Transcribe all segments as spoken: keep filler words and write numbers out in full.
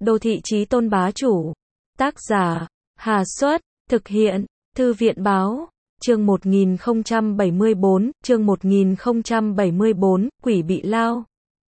Đô thị chí tôn bá chủ. Tác giả, Hà Xuất, thực hiện, Thư viện Báo. Chương một nghìn không trăm bảy mươi bốn, chương một nghìn không trăm bảy mươi bốn, quỷ bị lao.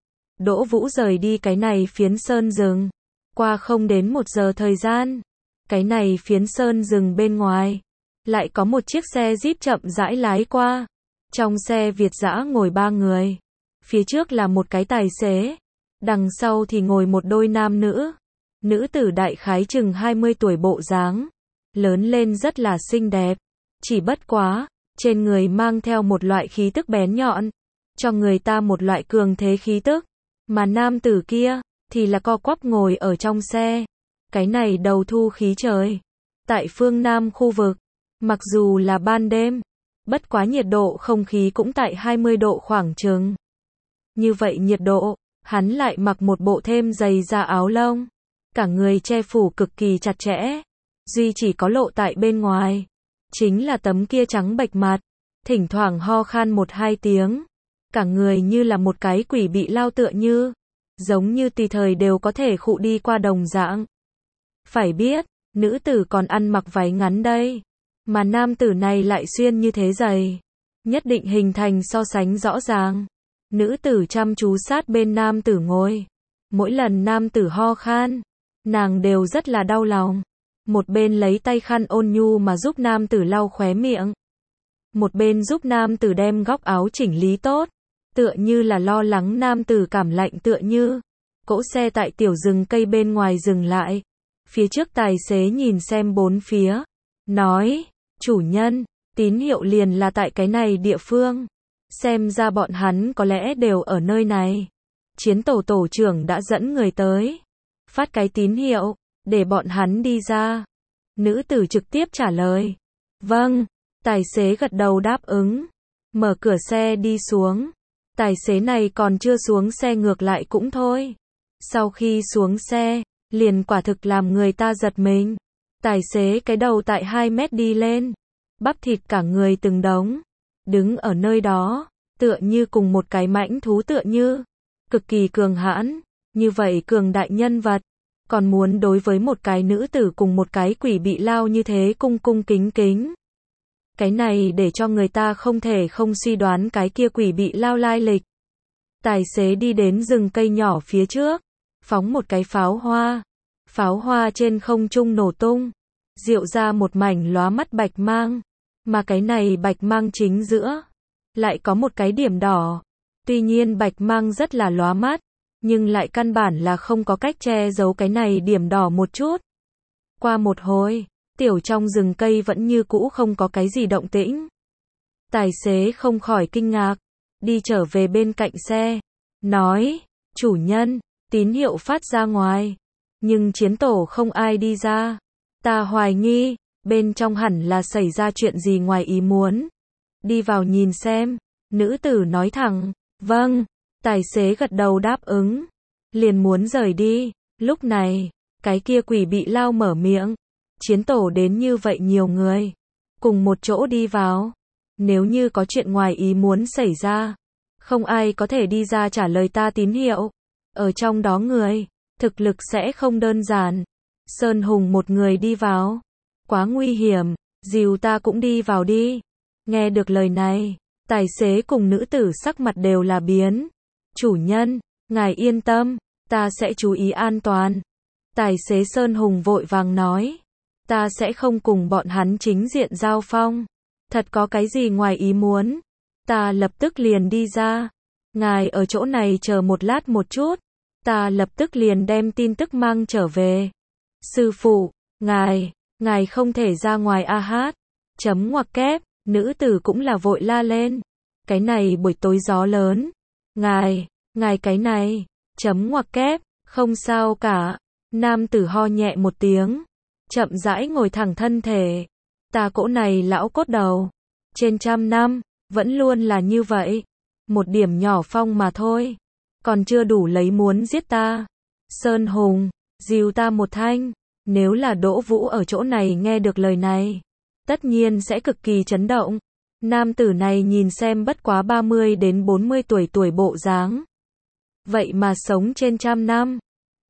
Đỗ Vũ rời đi cái này phiến sơn rừng. Qua không đến một giờ thời gian. Cái này phiến sơn rừng bên ngoài. Lại có một chiếc xe Jeep chậm rãi lái qua. Trong xe Việt dã ngồi ba người. Phía trước là một cái tài xế. Đằng sau thì ngồi một đôi nam nữ. Nữ tử đại khái chừng hai mươi tuổi bộ dáng. Lớn lên rất là xinh đẹp. Chỉ bất quá, trên người mang theo một loại khí tức bén nhọn. Cho người ta một loại cường thế khí tức. Mà nam tử kia, thì là co quắp ngồi ở trong xe. Cái này đầu thu khí trời. Tại phương Nam khu vực, mặc dù là ban đêm, bất quá nhiệt độ không khí cũng tại hai mươi độ khoảng chừng. Như vậy nhiệt độ, hắn lại mặc một bộ thêm dày da áo lông. Cả người che phủ cực kỳ chặt chẽ. Duy chỉ có lộ tại bên ngoài. Chính là tấm kia trắng bệch mặt. Thỉnh thoảng ho khan một hai tiếng. Cả người như là một cái quỷ bị lao tựa như. Giống như tùy thời đều có thể khụ đi qua đồng dạng. Phải biết, nữ tử còn ăn mặc váy ngắn đây. Mà nam tử này lại xuyên như thế dày. Nhất định hình thành so sánh rõ ràng. Nữ tử chăm chú sát bên nam tử ngồi. Mỗi lần nam tử ho khan, nàng đều rất là đau lòng. Một bên lấy tay khăn ôn nhu mà giúp nam tử lau khóe miệng. Một bên giúp nam tử đem góc áo chỉnh lý tốt. Tựa như là lo lắng nam tử cảm lạnh tựa như. Cỗ xe tại tiểu rừng cây bên ngoài dừng lại. Phía trước tài xế nhìn xem bốn phía. Nói, chủ nhân, tín hiệu liền là tại cái này địa phương. Xem ra bọn hắn có lẽ đều ở nơi này. Chiến tổ tổ trưởng đã dẫn người tới. Phát cái tín hiệu, để bọn hắn đi ra. Nữ tử trực tiếp trả lời. Vâng, tài xế gật đầu đáp ứng. Mở cửa xe đi xuống. Tài xế này còn chưa xuống xe ngược lại cũng thôi. Sau khi xuống xe, liền quả thực làm người ta giật mình. Tài xế cái đầu tại hai mét đi lên. Bắp thịt cả người từng đống. Đứng ở nơi đó, tựa như cùng một cái mãnh thú tựa như. Cực kỳ cường hãn, như vậy cường đại nhân vật. Còn muốn đối với một cái nữ tử cùng một cái quỷ bị lao như thế cung cung kính kính. Cái này để cho người ta không thể không suy đoán cái kia quỷ bị lao lai lịch. Tài xế đi đến rừng cây nhỏ phía trước. Phóng một cái pháo hoa. Pháo hoa trên không trung nổ tung. Diệu ra một mảnh lóa mắt bạch mang. Mà cái này bạch mang chính giữa. Lại có một cái điểm đỏ. Tuy nhiên bạch mang rất là lóa mắt. Nhưng lại căn bản là không có cách che giấu cái này điểm đỏ một chút. Qua một hồi, tiểu trong rừng cây vẫn như cũ không có cái gì động tĩnh. Tài xế không khỏi kinh ngạc. Đi trở về bên cạnh xe. Nói, chủ nhân, tín hiệu phát ra ngoài. Nhưng chiến tổ không ai đi ra. Ta hoài nghi, bên trong hẳn là xảy ra chuyện gì ngoài ý muốn. Đi vào nhìn xem. Nữ tử nói thẳng, vâng. Tài xế gật đầu đáp ứng. Liền muốn rời đi. Lúc này, cái kia quỷ bị lao mở miệng. Chiến tổ đến như vậy nhiều người. Cùng một chỗ đi vào. Nếu như có chuyện ngoài ý muốn xảy ra. Không ai có thể đi ra trả lời ta tín hiệu. Ở trong đó người, thực lực sẽ không đơn giản. Sơn Hùng một người đi vào. Quá nguy hiểm, dìu ta cũng đi vào đi. Nghe được lời này, tài xế cùng nữ tử sắc mặt đều là biến. Chủ nhân, ngài yên tâm, ta sẽ chú ý an toàn. Tài xế Sơn Hùng vội vàng nói. Ta sẽ không cùng bọn hắn chính diện giao phong. Thật có cái gì ngoài ý muốn. Ta lập tức liền đi ra. Ngài ở chỗ này chờ một lát một chút. Ta lập tức liền đem tin tức mang trở về. Sư phụ, ngài, ngài không thể ra ngoài a hát. Chấm ngoặc kép, nữ tử cũng là vội la lên. Cái này buổi tối gió lớn. Ngài, ngài cái này, chấm ngoặc kép, không sao cả. Nam tử ho nhẹ một tiếng. Chậm rãi ngồi thẳng thân thể. Ta cỗ này lão cốt đầu. Trên trăm năm, vẫn luôn là như vậy. Một điểm nhỏ phong mà thôi. Còn chưa đủ lấy muốn giết ta. Sơn Hùng, dìu ta một thanh. Nếu là Đỗ Vũ ở chỗ này nghe được lời này. Tất nhiên sẽ cực kỳ chấn động. Nam tử này nhìn xem bất quá ba mươi đến bốn mươi tuổi tuổi bộ dáng. Vậy mà sống trên trăm năm.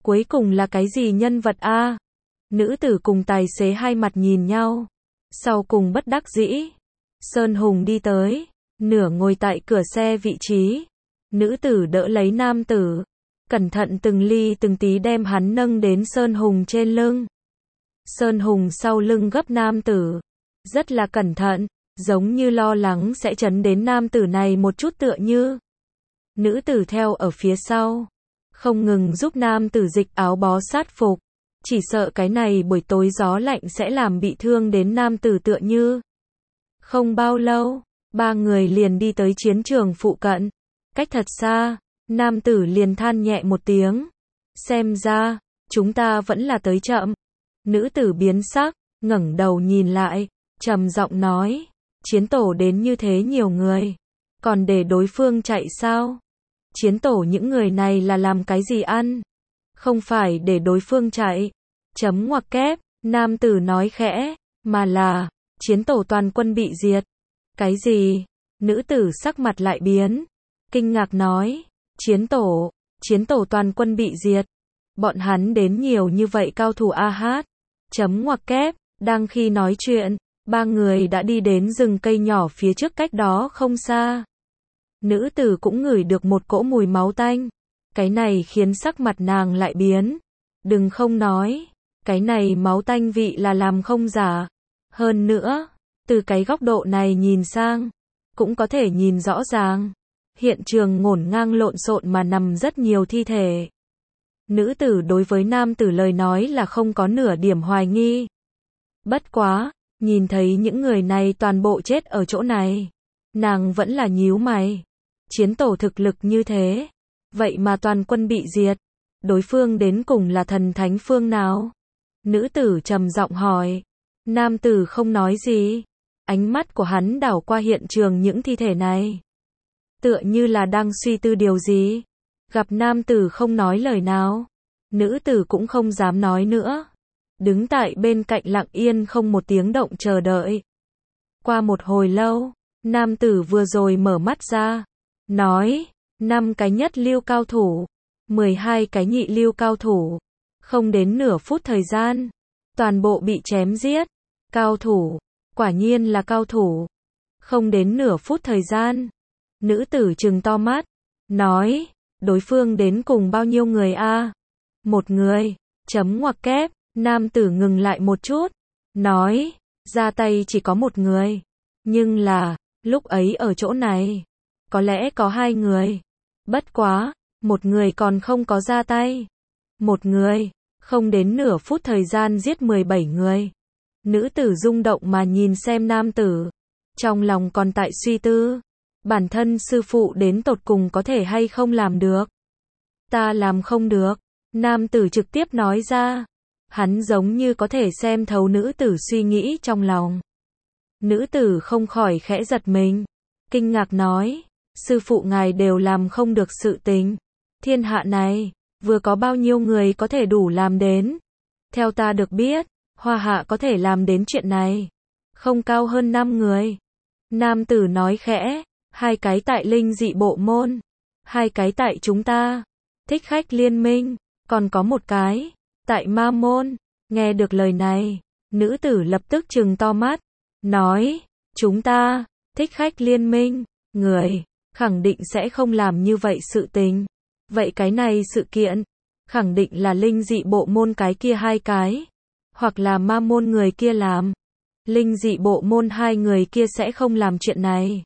Cuối cùng là cái gì nhân vật a? Nữ tử cùng tài xế hai mặt nhìn nhau. Sau cùng bất đắc dĩ. Sơn Hùng đi tới. Nửa ngồi tại cửa xe vị trí. Nữ tử đỡ lấy nam tử. Cẩn thận từng ly từng tí đem hắn nâng đến Sơn Hùng trên lưng. Sơn Hùng sau lưng gấp nam tử. Rất là cẩn thận. Giống như lo lắng sẽ chấn đến nam tử này một chút tựa như. Nữ tử theo ở phía sau. Không ngừng giúp nam tử dịch áo bó sát phục. Chỉ sợ cái này buổi tối gió lạnh sẽ làm bị thương đến nam tử tựa như. Không bao lâu, ba người liền đi tới chiến trường phụ cận. Cách thật xa, nam tử liền than nhẹ một tiếng. Xem ra, chúng ta vẫn là tới chậm. Nữ tử biến sắc, ngẩng đầu nhìn lại, trầm giọng nói. Chiến tổ đến như thế nhiều người. Còn để đối phương chạy sao? Chiến tổ những người này là làm cái gì ăn? Không phải để đối phương chạy. Chấm ngoặc kép, nam tử nói khẽ, mà là, chiến tổ toàn quân bị diệt. Cái gì? Nữ tử sắc mặt lại biến. Kinh ngạc nói, chiến tổ, chiến tổ toàn quân bị diệt. Bọn hắn đến nhiều như vậy cao thủ a hát. Chấm ngoặc kép, đang khi nói chuyện, ba người đã đi đến rừng cây nhỏ phía trước cách đó không xa. Nữ tử cũng ngửi được một cỗ mùi máu tanh. Cái này khiến sắc mặt nàng lại biến. Đừng không nói, cái này máu tanh vị là làm không giả. Hơn nữa, từ cái góc độ này nhìn sang, cũng có thể nhìn rõ ràng. Hiện trường ngổn ngang lộn xộn mà nằm rất nhiều thi thể. Nữ tử đối với nam tử lời nói là không có nửa điểm hoài nghi. Bất quá, nhìn thấy những người này toàn bộ chết ở chỗ này. Nàng vẫn là nhíu mày. Chiến tổ thực lực như thế. Vậy mà toàn quân bị diệt. Đối phương đến cùng là thần thánh phương nào? Nữ tử trầm giọng hỏi. Nam tử không nói gì. Ánh mắt của hắn đảo qua hiện trường những thi thể này. Tựa như là đang suy tư điều gì. Gặp nam tử không nói lời nào. Nữ tử cũng không dám nói nữa. Đứng tại bên cạnh lặng yên không một tiếng động chờ đợi. Qua một hồi lâu, nam tử vừa rồi mở mắt ra. Nói, năm cái nhất lưu cao thủ, mười hai cái nhị lưu cao thủ. Không đến nửa phút thời gian, toàn bộ bị chém giết. Cao thủ, quả nhiên là cao thủ. Không đến nửa phút thời gian, nữ tử trừng to mắt. Nói, đối phương đến cùng bao nhiêu người a? Một người, chấm ngoặc kép. Nam tử ngừng lại một chút. Nói, ra tay chỉ có một người. Nhưng là, lúc ấy ở chỗ này, có lẽ có hai người. Bất quá, một người còn không có ra tay. Một người, không đến nửa phút thời gian giết mười bảy người. Nữ tử rung động mà nhìn xem nam tử. Trong lòng còn tại suy tư. Bản thân sư phụ đến tột cùng có thể hay không làm được. Ta làm không được. Nam tử trực tiếp nói ra. Hắn giống như có thể xem thấu nữ tử suy nghĩ trong lòng. Nữ tử không khỏi khẽ giật mình. Kinh ngạc nói. Sư phụ ngài đều làm không được sự tình. Thiên hạ này, vừa có bao nhiêu người có thể đủ làm đến. Theo ta được biết, Hoa Hạ có thể làm đến chuyện này. Không cao hơn năm người. Nam tử nói khẽ. Hai cái tại linh dị bộ môn. Hai cái tại chúng ta. Thích khách liên minh. Còn có một cái. Tại ma môn. Nghe được lời này. Nữ tử lập tức trừng to mắt. Nói. Chúng ta. Thích khách liên minh. Người. Khẳng định sẽ không làm như vậy sự tình. Vậy cái này sự kiện. Khẳng định là linh dị bộ môn cái kia hai cái. Hoặc là ma môn người kia làm. Linh dị bộ môn hai người kia sẽ không làm chuyện này.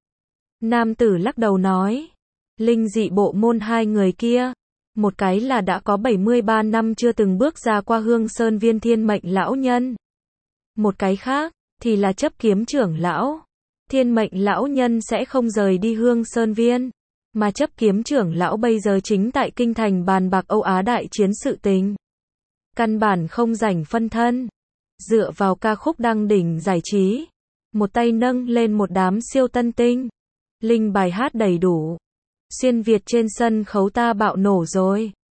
Nam tử lắc đầu nói. Linh dị bộ môn hai người kia. Một cái là đã có bảy mươi ba năm chưa từng bước ra qua Hương Sơn Viên Thiên Mệnh lão nhân. Một cái khác, thì là chấp kiếm trưởng lão. Thiên Mệnh lão nhân sẽ không rời đi Hương Sơn Viên. Mà chấp kiếm trưởng lão bây giờ chính tại kinh thành bàn bạc Âu Á đại chiến sự tình. Căn bản không rảnh phân thân. Dựa vào ca khúc đăng đỉnh giải trí. Một tay nâng lên một đám siêu tân tinh. Linh bài hát đầy đủ. Xuyên Việt trên sân khấu ta bạo nổ rồi.